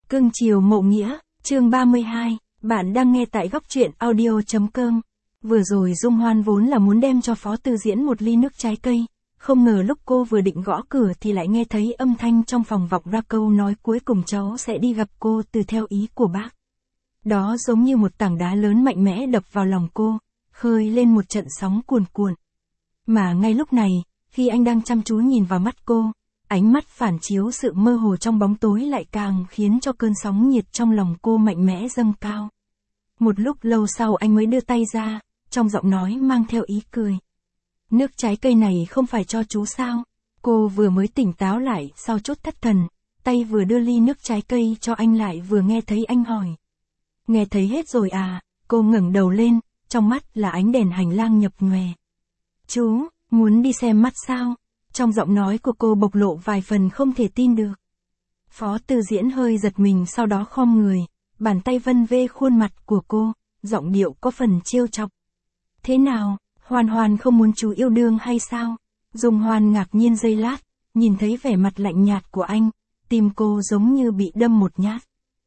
Cưng chiều mộ nghĩa, chương 32, bạn đang nghe tại góc truyện audio.com. Vừa rồi Dung Hoan vốn là muốn đem cho Phó Tư Diễn một ly nước trái cây, không ngờ lúc cô vừa định gõ cửa thì lại nghe thấy âm thanh trong phòng vọng ra câu nói cuối cùng cháu sẽ đi gặp cô từ theo ý của bác. Đó giống như một tảng đá lớn mạnh mẽ đập vào lòng cô, khơi lên một trận sóng cuồn cuộn. Mà ngay lúc này, khi anh đang chăm chú nhìn vào mắt cô, ánh mắt phản chiếu sự mơ hồ trong bóng tối lại càng khiến cho cơn sóng nhiệt trong lòng cô mạnh mẽ dâng cao. Một lúc lâu sau anh mới đưa tay ra, trong giọng nói mang theo ý cười. Nước trái cây này không phải cho chú sao? Cô vừa mới tỉnh táo lại sau chút thất thần, tay vừa đưa ly nước trái cây cho anh lại vừa nghe thấy anh hỏi. Nghe thấy hết rồi à? Cô ngẩng đầu lên, trong mắt là ánh đèn hành lang nhập nhòe. Chú, muốn đi xem mắt sao? Trong giọng nói của cô bộc lộ vài phần không thể tin được. Phó Tư Diễn hơi giật mình sau đó khom người, bàn tay vân vê khuôn mặt của cô, giọng điệu có phần trêu chọc. Thế nào, Hoan Hoan không muốn chú yêu đương hay sao? Dung Hoan ngạc nhiên giây lát, nhìn thấy vẻ mặt lạnh nhạt của anh, tim cô giống như bị đâm một nhát.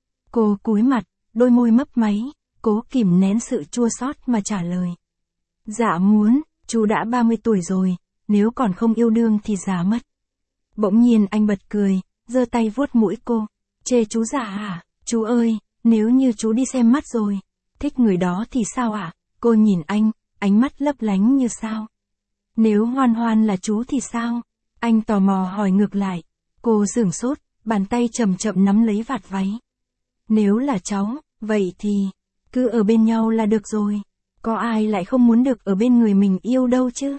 Cô cúi mặt, đôi môi mấp máy, cố kìm nén sự chua xót mà trả lời. Dạ muốn, chú đã 30 tuổi rồi, nếu còn không yêu đương thì già mất. Bỗng nhiên anh bật cười, giơ tay vuốt mũi cô. Chê chú già à? Chú ơi, nếu như chú đi xem mắt rồi, thích người đó thì sao ạ? Cô nhìn anh, ánh mắt lấp lánh như sao. Nếu Hoan Hoan là chú thì sao? Anh tò mò hỏi ngược lại. Cô sửng sốt, bàn tay chậm chậm nắm lấy vạt váy. Nếu là cháu, vậy thì, cứ ở bên nhau là được rồi. Có ai lại không muốn được ở bên người mình yêu đâu chứ?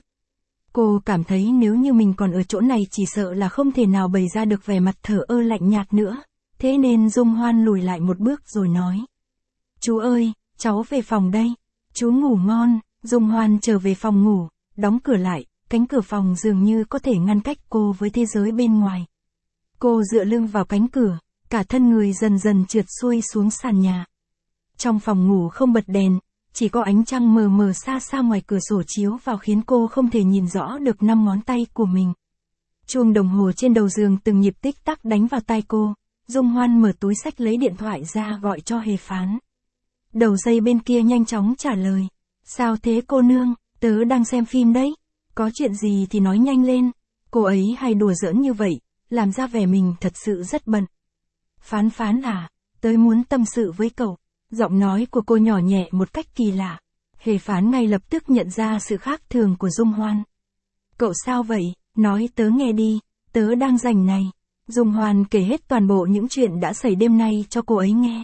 Cô cảm thấy nếu như mình còn ở chỗ này chỉ sợ là không thể nào bày ra được vẻ mặt thờ ơ lạnh nhạt nữa. Thế nên Dung Hoan lùi lại một bước rồi nói. Chú ơi, cháu về phòng đây. Chú ngủ ngon. Dung Hoan trở về phòng ngủ, đóng cửa lại, cánh cửa phòng dường như có thể ngăn cách cô với thế giới bên ngoài. Cô dựa lưng vào cánh cửa, cả thân người dần dần trượt xuôi xuống sàn nhà. Trong phòng ngủ không bật đèn, chỉ có ánh trăng mờ mờ xa xa ngoài cửa sổ chiếu vào khiến cô không thể nhìn rõ được 5 ngón tay của mình. Chuông đồng hồ trên đầu giường từng nhịp tích tắc đánh vào tai cô, Dung Hoan mở túi xách lấy điện thoại ra gọi cho Hề Phán. Đầu dây bên kia nhanh chóng trả lời. Sao thế cô nương, tớ đang xem phim đấy, có chuyện gì thì nói nhanh lên. Cô ấy hay đùa giỡn như vậy, làm ra vẻ mình thật sự rất bận. Phán Phán à, tớ muốn tâm sự với cậu. Giọng nói của cô nhỏ nhẹ một cách kỳ lạ. Hề Phán ngay lập tức nhận ra sự khác thường của Dung Hoan. Cậu sao vậy, nói tớ nghe đi, tớ đang rảnh này. Dung Hoan kể hết toàn bộ những chuyện đã xảy đêm nay cho cô ấy nghe.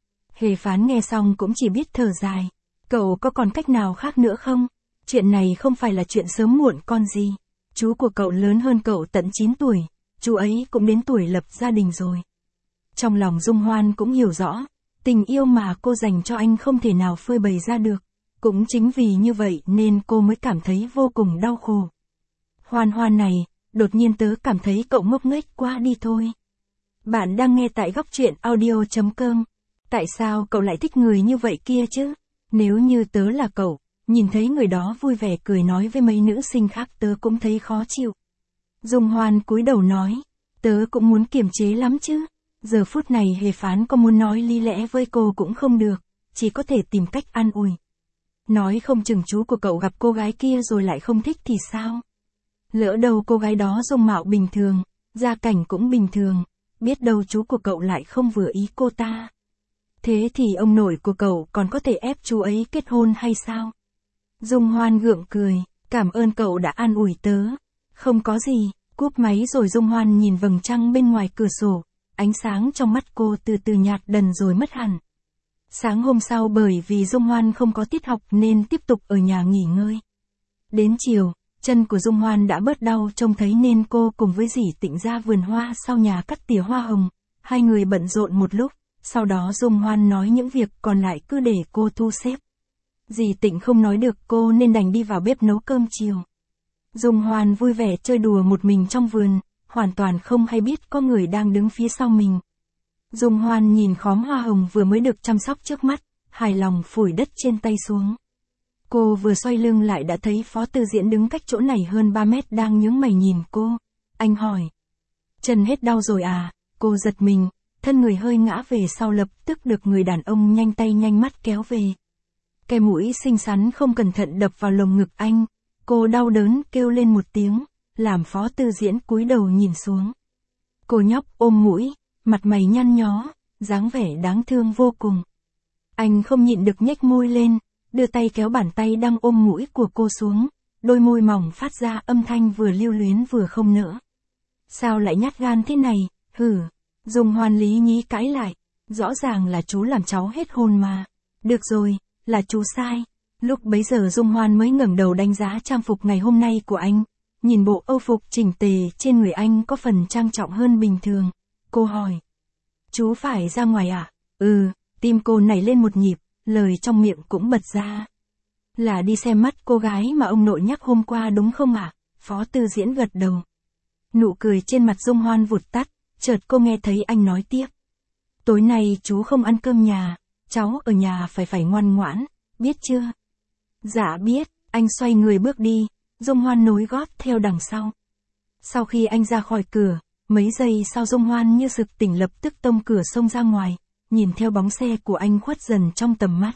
Hề Phán nghe xong cũng chỉ biết thở dài. Cậu có còn cách nào khác nữa không? Chuyện này không phải là chuyện sớm muộn con gì. Chú của cậu lớn hơn cậu tận 9 tuổi, chú ấy cũng đến tuổi lập gia đình rồi. Trong lòng Dung Hoan cũng hiểu rõ, tình yêu mà cô dành cho anh không thể nào phơi bày ra được. Cũng chính vì như vậy nên cô mới cảm thấy vô cùng đau khổ. Hoan Hoan này, đột nhiên tớ cảm thấy cậu ngốc nghếch quá đi thôi. Bạn đang nghe tại góc truyện audio.com. Tại sao cậu lại thích người như vậy kia chứ? Nếu như tớ là cậu, nhìn thấy người đó vui vẻ cười nói với mấy nữ sinh khác tớ cũng thấy khó chịu. Dung Hoan cúi đầu nói, tớ cũng muốn kiềm chế lắm chứ. Giờ phút này Hề Phán có muốn nói lý lẽ với cô cũng không được, chỉ có thể tìm cách an ủi. Nói không chừng chú của cậu gặp cô gái kia rồi lại không thích thì sao? Lỡ đâu cô gái đó dung mạo bình thường, gia cảnh cũng bình thường, biết đâu chú của cậu lại không vừa ý cô ta. Thế thì ông nội của cậu còn có thể ép chú ấy kết hôn hay sao? Dung Hoan gượng cười, cảm ơn cậu đã an ủi tớ. Không có gì, cúp máy rồi Dung Hoan nhìn vầng trăng bên ngoài cửa sổ, ánh sáng trong mắt cô từ từ nhạt dần rồi mất hẳn. Sáng hôm sau bởi vì Dung Hoan không có tiết học nên tiếp tục ở nhà nghỉ ngơi. Đến chiều, chân của Dung Hoan đã bớt đau trông thấy nên cô cùng với dì Tịnh ra vườn hoa sau nhà cắt tỉa hoa hồng. Hai người bận rộn một lúc. Sau đó Dung Hoan nói những việc còn lại cứ để cô thu xếp. Dì Tịnh không nói được cô nên đành đi vào bếp nấu cơm chiều. Dung Hoan vui vẻ chơi đùa một mình trong vườn, hoàn toàn không hay biết có người đang đứng phía sau mình. Dung Hoan nhìn khóm hoa hồng vừa mới được chăm sóc trước mắt, hài lòng phủi đất trên tay xuống. Cô vừa xoay lưng lại đã thấy Phó Tư Diễn đứng cách chỗ này hơn 3 mét đang nhướng mày nhìn cô. Anh hỏi. Chân hết đau rồi à? Cô giật mình. thân người hơi ngã về sau lập tức được người đàn ông nhanh tay nhanh mắt kéo về. Cái mũi xinh xắn không cẩn thận đập vào lồng ngực anh, cô đau đớn kêu lên một tiếng, làm Phó Tư Diễn cúi đầu nhìn xuống. Cô nhóc ôm mũi, mặt mày nhăn nhó, dáng vẻ đáng thương vô cùng. Anh không nhịn được nhếch môi lên, đưa tay kéo bàn tay đang ôm mũi của cô xuống, đôi môi mỏng phát ra âm thanh vừa lưu luyến vừa không nỡ. Sao lại nhát gan thế này, hử? Dung Hoan lý nhí cãi lại, rõ ràng là chú làm cháu hết hồn mà. Được rồi, là chú sai. Lúc bấy giờ Dung Hoan mới ngẩng đầu đánh giá trang phục ngày hôm nay của anh, nhìn bộ âu phục chỉnh tề trên người anh có phần trang trọng hơn bình thường. Cô hỏi, chú phải ra ngoài à? Tim cô nảy lên một nhịp, lời trong miệng cũng bật ra. Là đi xem mắt cô gái mà ông nội nhắc hôm qua đúng không ạ? Phó Tư Diễn gật đầu. Nụ cười trên mặt Dung Hoan vụt tắt, chợt cô nghe thấy anh nói tiếp. Tối nay chú không ăn cơm nhà, cháu ở nhà phải ngoan ngoãn, biết chưa? Dạ biết, anh xoay người bước đi, Dung Hoan nối gót theo đằng sau. Sau khi anh ra khỏi cửa, mấy giây sau Dung Hoan như sực tỉnh lập tức tông cửa xông ra ngoài, nhìn theo bóng xe của anh khuất dần trong tầm mắt.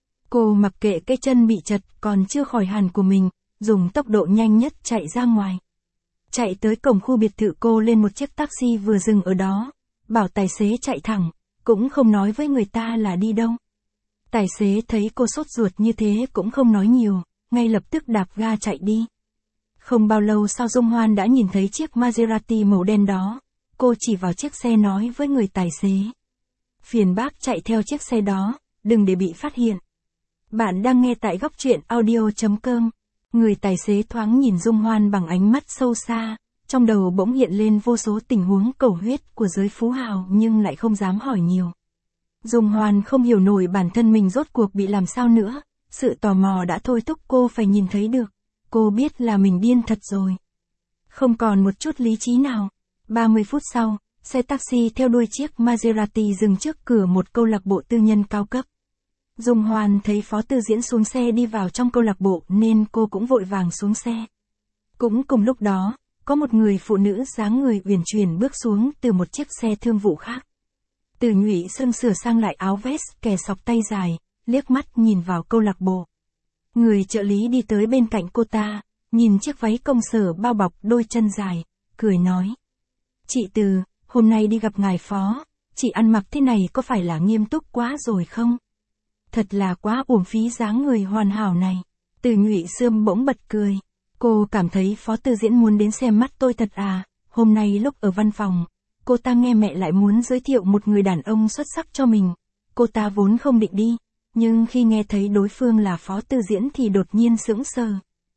Cô mặc kệ cái chân bị chật còn chưa khỏi hẳn của mình, dùng tốc độ nhanh nhất chạy ra ngoài. Chạy tới cổng khu biệt thự cô lên một chiếc taxi vừa dừng ở đó, bảo tài xế chạy thẳng, cũng không nói với người ta là đi đâu. Tài xế thấy cô sốt ruột như thế cũng không nói nhiều, ngay lập tức đạp ga chạy đi. Không bao lâu sau Dung Hoan đã nhìn thấy chiếc Maserati màu đen đó, cô chỉ vào chiếc xe nói với người tài xế. Phiền bác chạy theo chiếc xe đó, đừng để bị phát hiện. Bạn đang nghe tại góc truyện audio.com. Người tài xế thoáng nhìn Dung Hoan bằng ánh mắt sâu xa, trong đầu bỗng hiện lên vô số tình huống cầu huyết của giới phú hào nhưng lại không dám hỏi nhiều. Dung Hoan không hiểu nổi bản thân mình rốt cuộc bị làm sao nữa, sự tò mò đã thôi thúc cô phải nhìn thấy được, cô biết là mình điên thật rồi. Không còn một chút lý trí nào. 30 phút sau, xe taxi theo đuôi chiếc Maserati dừng trước cửa một câu lạc bộ tư nhân cao cấp. Dung Hoan thấy Phó Tư Diễn xuống xe đi vào trong câu lạc bộ nên cô cũng vội vàng xuống xe. Cũng cùng lúc đó, có một người phụ nữ dáng người uyển chuyển bước xuống từ một chiếc xe thương vụ khác. Từ Nhụy Sơn sửa sang lại áo vest kè sọc tay dài, liếc mắt nhìn vào câu lạc bộ. Người trợ lý đi tới bên cạnh cô ta, nhìn chiếc váy công sở bao bọc đôi chân dài, cười nói. Chị Từ, hôm nay đi gặp ngài Phó, chị ăn mặc thế này có phải là nghiêm túc quá rồi không? Thật là quá uổng phí dáng người hoàn hảo này. Từ Nhụy Sươm bỗng bật cười. Cô cảm thấy Phó Tư Diễn muốn đến xem mắt tôi thật à? Hôm nay lúc ở văn phòng, cô ta nghe mẹ lại muốn giới thiệu một người đàn ông xuất sắc cho mình. Cô ta vốn không định đi, nhưng khi nghe thấy đối phương là Phó Tư Diễn thì đột nhiên sững sờ.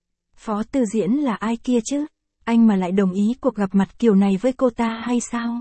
Phó Tư Diễn là ai kia chứ? Anh mà lại đồng ý cuộc gặp mặt kiểu này với cô ta hay sao?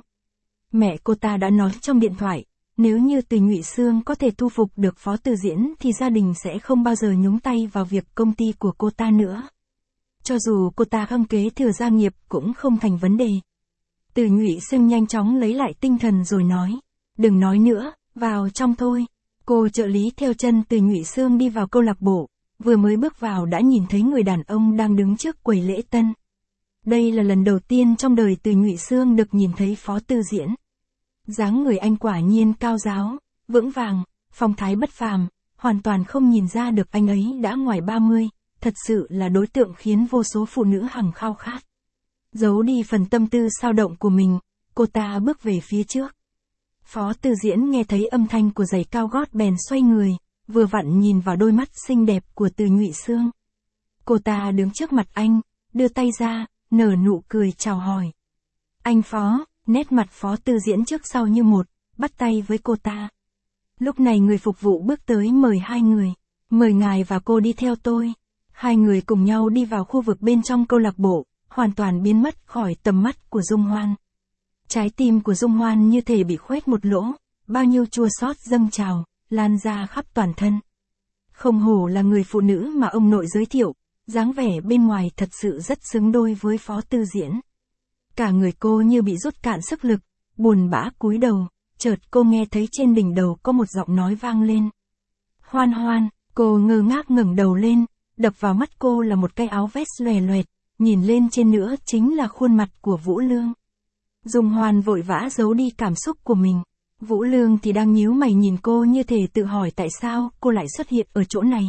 Mẹ cô ta đã nói trong điện thoại, nếu như Từ Nhụy Sương có thể thu phục được Phó Tư Diễn thì gia đình sẽ không bao giờ nhúng tay vào việc công ty của cô ta nữa. Cho dù cô ta không kế thừa gia nghiệp cũng không thành vấn đề. Từ Nhụy Sương nhanh chóng lấy lại tinh thần rồi nói, đừng nói nữa, vào trong thôi. Cô trợ lý theo chân Từ Nhụy Sương đi vào câu lạc bộ, vừa mới bước vào đã nhìn thấy người đàn ông đang đứng trước quầy lễ tân. Đây là lần đầu tiên trong đời Từ Nhụy Sương được nhìn thấy Phó Tư Diễn. Dáng người anh quả nhiên cao ráo, vững vàng, phong thái bất phàm, hoàn toàn không nhìn ra được anh ấy đã ngoài 30, thật sự là đối tượng khiến vô số phụ nữ hằng khao khát. Giấu đi phần tâm tư xao động của mình, cô ta bước về phía trước. Phó Tư Diễn nghe thấy âm thanh của giày cao gót bèn xoay người, vừa vặn nhìn vào đôi mắt xinh đẹp của Từ Nhụy Sương. Cô ta đứng trước mặt anh, đưa tay ra, nở nụ cười chào hỏi. Anh Phó, nét mặt Phó Tư Diễn trước sau như một, bắt tay với cô ta. Lúc này người phục vụ bước tới mời hai người. Mời ngài và cô đi theo tôi. Hai người cùng nhau đi vào khu vực bên trong câu lạc bộ, hoàn toàn biến mất khỏi tầm mắt của Dung Hoan. Trái tim của Dung Hoan như thể bị khoét một lỗ, bao nhiêu chua xót dâng trào, lan ra khắp toàn thân. Không hổ là người phụ nữ mà ông nội giới thiệu, dáng vẻ bên ngoài thật sự rất xứng đôi với Phó Tư Diễn. Cả người cô như bị rút cạn sức lực, buồn bã cúi đầu, chợt cô nghe thấy trên đỉnh đầu có một giọng nói vang lên. Hoan Hoan, cô ngơ ngác ngẩng đầu lên, đập vào mắt cô là một cái áo vest lòe loẹt, nhìn lên trên nữa chính là khuôn mặt của Vũ Lương. Dung Hoan vội vã giấu đi cảm xúc của mình, Vũ Lương thì đang nhíu mày nhìn cô như thể tự hỏi tại sao cô lại xuất hiện ở chỗ này.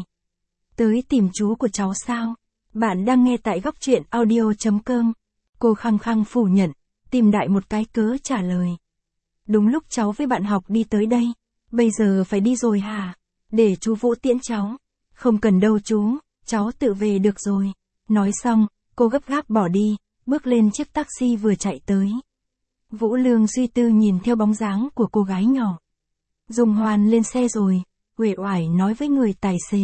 Tới tìm chú của cháu sao? Bạn đang nghe tại góc truyện audio.com. Cô khăng khăng phủ nhận, tìm đại một cái cớ trả lời. Đúng lúc cháu với bạn học đi tới đây. Bây giờ phải đi rồi hả? Để chú Vũ tiễn cháu. Không cần đâu chú, cháu tự về được rồi. Nói xong, cô gấp gáp bỏ đi, bước lên chiếc taxi vừa chạy tới. Vũ Lương suy tư nhìn theo bóng dáng của cô gái nhỏ. Dung Hoan lên xe rồi, uể oải nói với người tài xế.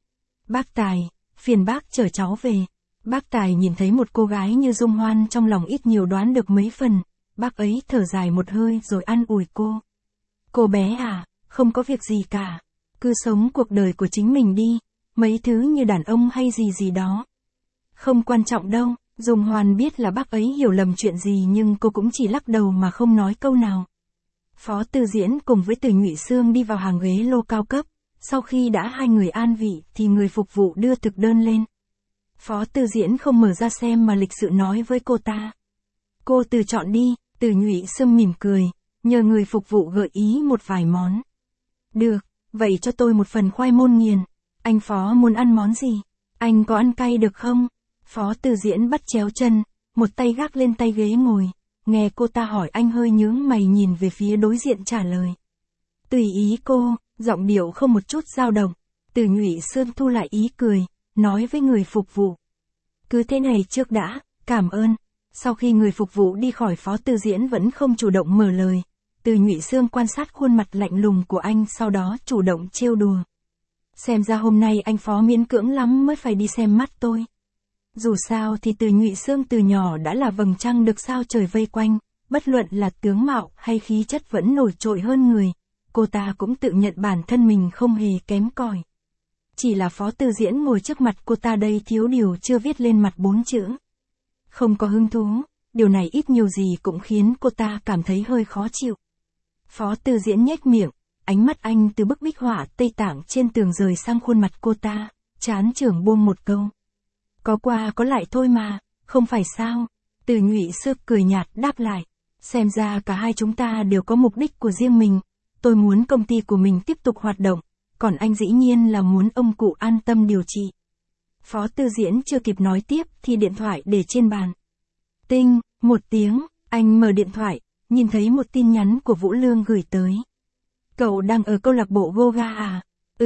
Bác Tài, phiền bác chở cháu về. Bác Tài nhìn thấy một cô gái như Dung Hoan trong lòng ít nhiều đoán được mấy phần, bác ấy thở dài một hơi rồi an ủi cô. Cô bé à, không có việc gì cả. Cứ sống cuộc đời của chính mình đi, mấy thứ như đàn ông hay gì gì đó. Không quan trọng đâu, Dung Hoan biết là bác ấy hiểu lầm chuyện gì nhưng cô cũng chỉ lắc đầu mà không nói câu nào. Phó Tư Diễn cùng với Từ Nhụy Sương đi vào hàng ghế lô cao cấp, sau khi đã hai người an vị thì người phục vụ đưa thực đơn lên. Phó Tư Diễn không mở ra xem mà lịch sự nói với cô ta. Cô tự chọn đi, Từ Nhụy Sương mỉm cười, nhờ người phục vụ gợi ý một vài món. Được, vậy cho tôi một phần khoai môn nghiền. Anh Phó muốn ăn món gì? Anh có ăn cay được không? Phó Tư Diễn bắt chéo chân, một tay gác lên tay ghế ngồi. Nghe cô ta hỏi anh hơi nhướng mày nhìn về phía đối diện trả lời. Tùy ý cô, giọng điệu không một chút dao động. Từ Nhụy Sương thu lại ý cười, nói với người phục vụ. Cứ thế này trước đã, cảm ơn. Sau khi người phục vụ đi khỏi Phó Tư Diễn vẫn không chủ động mở lời. Từ Nhụy Sương quan sát khuôn mặt lạnh lùng của anh sau đó chủ động trêu đùa. Xem ra hôm nay anh Phó miễn cưỡng lắm mới phải đi xem mắt tôi. Dù sao thì Từ Nhụy Sương từ nhỏ đã là vầng trăng được sao trời vây quanh, bất luận là tướng mạo hay khí chất vẫn nổi trội hơn người. Cô ta cũng tự nhận bản thân mình không hề kém cỏi. Chỉ là Phó Tư Diễn ngồi trước mặt cô ta đây thiếu điều chưa viết lên mặt 4 chữ. Không có hứng thú, điều này ít nhiều gì cũng khiến cô ta cảm thấy hơi khó chịu. Phó Tư Diễn nhếch miệng, ánh mắt anh từ bức bích họa Tây Tạng trên tường rời sang khuôn mặt cô ta, chán chường buông một câu. Có qua có lại thôi mà, không phải sao? Từ Nhụy Sương cười nhạt đáp lại. Xem ra cả hai chúng ta đều có mục đích của riêng mình. Tôi muốn công ty của mình tiếp tục hoạt động, còn anh dĩ nhiên là muốn ông cụ an tâm điều trị. Phó Tư Diễn chưa kịp nói tiếp thì điện thoại để trên bàn. Tinh, một tiếng, anh mở điện thoại, nhìn thấy một tin nhắn của Vũ Lương gửi tới. Cậu đang ở câu lạc bộ yoga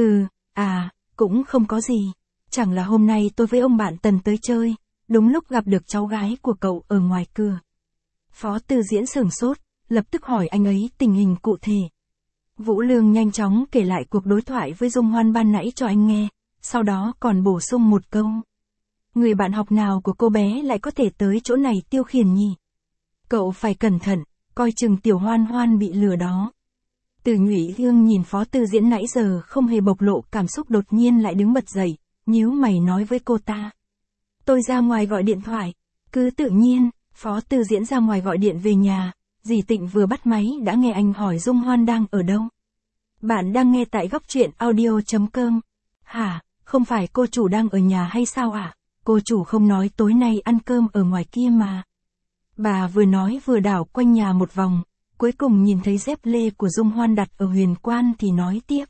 à? Cũng không có gì. Chẳng là hôm nay tôi với ông bạn Tần tới chơi, đúng lúc gặp được cháu gái của cậu ở ngoài cửa. Phó Tư Diễn sửng sốt, lập tức hỏi anh ấy tình hình cụ thể. Vũ Lương nhanh chóng kể lại cuộc đối thoại với Dung Hoan ban nãy cho anh nghe, sau đó còn bổ sung một câu. Người bạn học nào của cô bé lại có thể tới chỗ này tiêu khiển nhỉ? Cậu phải cẩn thận, coi chừng tiểu Hoan Hoan bị lừa đó. Từ Nhụy Sương nhìn Phó Tư Diễn nãy giờ không hề bộc lộ cảm xúc đột nhiên lại đứng bật dậy, nhíu mày nói với cô ta. Tôi ra ngoài gọi điện thoại. Cứ tự nhiên, Phó Tư Diễn ra ngoài gọi điện về nhà, dì Tịnh vừa bắt máy đã nghe anh hỏi Dung Hoan đang ở đâu. Bạn đang nghe tại góc truyện audio.com. Hả, không phải cô chủ đang ở nhà hay sao ạ? Cô chủ không nói tối nay ăn cơm ở ngoài kia mà. Bà vừa nói vừa đảo quanh nhà một vòng, cuối cùng nhìn thấy dép lê của Dung Hoan đặt ở huyền quan thì nói tiếp.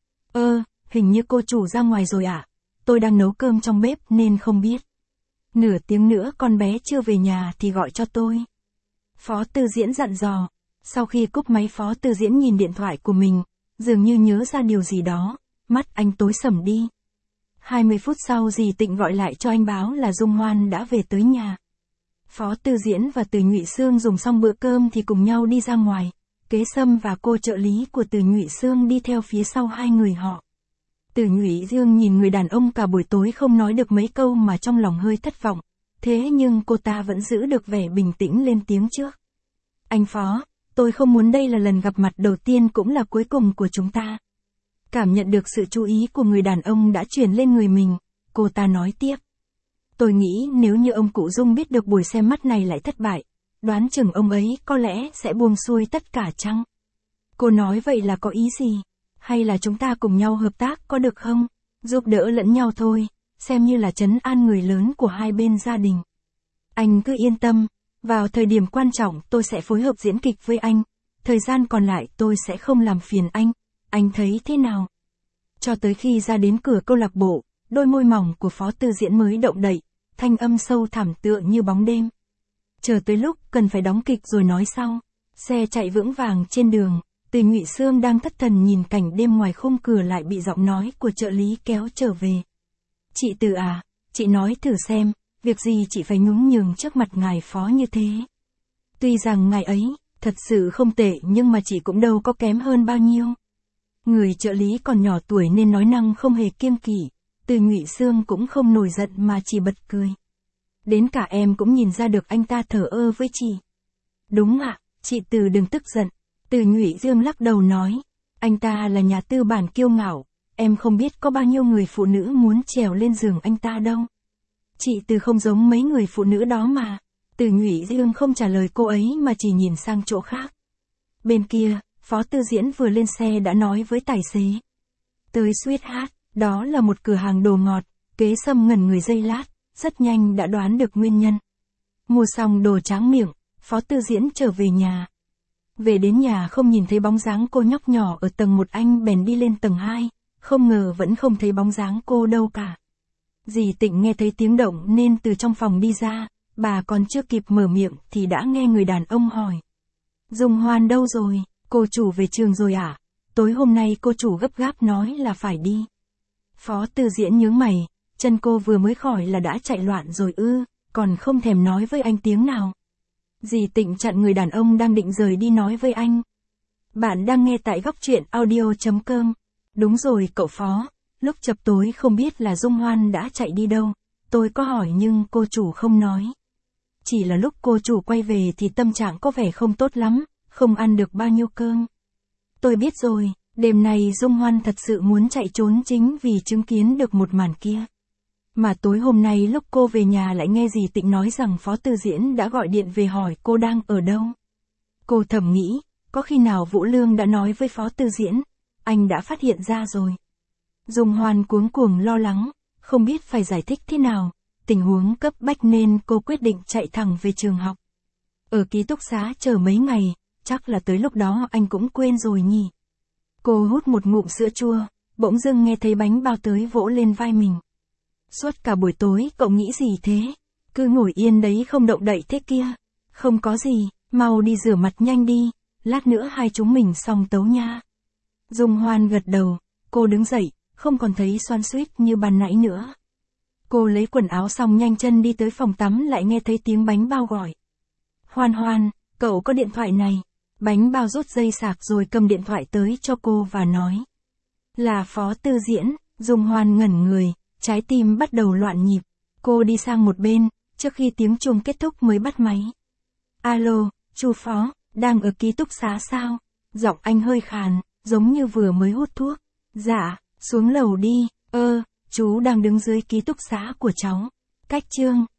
Hình như cô chủ ra ngoài rồi ạ. Tôi đang nấu cơm trong bếp nên không biết. Nửa tiếng nữa con bé chưa về nhà thì gọi cho tôi. Phó Tư Diễn dặn dò. Sau khi cúp máy Phó Tư Diễn nhìn điện thoại của mình, dường như nhớ ra điều gì đó, mắt anh tối sầm đi. 20 phút sau dì Tịnh gọi lại cho anh báo là Dung Hoan đã về tới nhà. Phó Tư Diễn và Từ Nhụy Sương dùng xong bữa cơm thì cùng nhau đi ra ngoài. Kế Sâm và cô trợ lý của Từ Nhụy Sương đi theo phía sau hai người họ. Từ Nhụy Sương nhìn người đàn ông cả buổi tối không nói được mấy câu mà trong lòng hơi thất vọng. Thế nhưng cô ta vẫn giữ được vẻ bình tĩnh lên tiếng trước. Anh Phó, tôi không muốn đây là lần gặp mặt đầu tiên cũng là cuối cùng của chúng ta. Cảm nhận được sự chú ý của người đàn ông đã chuyển lên người mình, cô ta nói tiếp. Tôi nghĩ nếu như ông cụ Dung biết được buổi xem mắt này lại thất bại, đoán chừng ông ấy có lẽ sẽ buông xuôi tất cả chăng? Cô nói vậy là có ý gì? Hay là chúng ta cùng nhau hợp tác có được không? Giúp đỡ lẫn nhau thôi, xem như là trấn an người lớn của hai bên gia đình. Anh cứ yên tâm, vào thời điểm quan trọng tôi sẽ phối hợp diễn kịch với anh, thời gian còn lại tôi sẽ không làm phiền anh thấy thế nào? Cho tới khi ra đến cửa câu lạc bộ, đôi môi mỏng của Phó Tư Diễn mới động đậy, thanh âm sâu thẳm tựa như bóng đêm. Chờ tới lúc cần phải đóng kịch rồi nói sau. Xe chạy vững vàng trên đường, Từ Nhụy Sương đang thất thần nhìn cảnh đêm ngoài khung cửa lại bị giọng nói của trợ lý kéo trở về. Chị Từ à, chị nói thử xem, việc gì chị phải nhún nhường trước mặt ngài Phó như thế? Tuy rằng ngài ấy, thật sự không tệ nhưng mà chị cũng đâu có kém hơn bao nhiêu. Người trợ lý còn nhỏ tuổi nên nói năng không hề kiêng kỵ, Từ Nhụy Sương cũng không nổi giận mà chỉ bật cười. Đến cả em cũng nhìn ra được anh ta thờ ơ với chị. Đúng ạ, chị Từ đừng tức giận. Từ Nhụy Dương lắc đầu nói, anh ta là nhà tư bản kiêu ngạo, em không biết có bao nhiêu người phụ nữ muốn trèo lên giường anh ta đâu. Chị Từ không giống mấy người phụ nữ đó mà. Từ Nhụy Dương không trả lời cô ấy mà chỉ nhìn sang chỗ khác. Bên kia, Phó Tư Diễn vừa lên xe đã nói với tài xế. Tới Sweetheart, đó là một cửa hàng đồ ngọt, Kế Sâm ngẩn người giây lát, rất nhanh đã đoán được nguyên nhân. Mua xong đồ tráng miệng, Phó Tư Diễn trở về nhà. Về đến nhà không nhìn thấy bóng dáng cô nhóc nhỏ ở tầng 1 anh bèn đi lên tầng 2, không ngờ vẫn không thấy bóng dáng cô đâu cả. Dì Tịnh nghe thấy tiếng động nên từ trong phòng đi ra, bà còn chưa kịp mở miệng thì đã nghe người đàn ông hỏi. Dung Hoan đâu rồi, cô chủ về trường rồi à? Tối hôm nay cô chủ gấp gáp nói là phải đi. Phó Tư Diễn nhướng mày, chân cô vừa mới khỏi là đã chạy loạn rồi ư, còn không thèm nói với anh tiếng nào. Dì Tịnh chặn người đàn ông đang định rời đi nói với anh. Bạn đang nghe tại góc truyện audio.com. Đúng rồi cậu Phó, lúc chập tối không biết là Dung Hoan đã chạy đi đâu, tôi có hỏi nhưng cô chủ không nói. Chỉ là lúc cô chủ quay về thì tâm trạng có vẻ không tốt lắm, không ăn được bao nhiêu cơm. Tôi biết rồi, đêm này Dung Hoan thật sự muốn chạy trốn chính vì chứng kiến được một màn kia. Mà tối hôm nay lúc cô về nhà lại nghe dì Tịnh nói rằng Phó Tư Diễn đã gọi điện về hỏi cô đang ở đâu. Cô thầm nghĩ, có khi nào Vũ Lương đã nói với Phó Tư Diễn, anh đã phát hiện ra rồi. Dung Hoan cuống cuồng lo lắng, không biết phải giải thích thế nào, tình huống cấp bách nên cô quyết định chạy thẳng về trường học. Ở ký túc xá chờ mấy ngày, chắc là tới lúc đó anh cũng quên rồi nhỉ. Cô hút một ngụm sữa chua, bỗng dưng nghe thấy bánh bao tới vỗ lên vai mình. Suốt cả buổi tối cậu nghĩ gì thế? Cứ ngồi yên đấy không động đậy thế kia. Không có gì, mau đi rửa mặt nhanh đi, lát nữa hai chúng mình xong tấu nha. Dung Hoan gật đầu, cô đứng dậy, không còn thấy xoan xuýt như ban nãy nữa. Cô lấy quần áo xong nhanh chân đi tới phòng tắm lại nghe thấy tiếng bánh bao gọi. Hoan Hoan, cậu có điện thoại này. Bánh bao rút dây sạc rồi cầm điện thoại tới cho cô và nói. Là Phó Tư Diễn. Dung Hoan ngẩn người, trái tim bắt đầu loạn nhịp. Cô đi sang một bên, trước khi tiếng chuông kết thúc mới bắt máy. Alo, chú Phó, đang ở ký túc xá sao? Giọng anh hơi khàn, giống như vừa mới hút thuốc. Dạ, xuống lầu đi, chú đang đứng dưới ký túc xá của cháu. Cách chương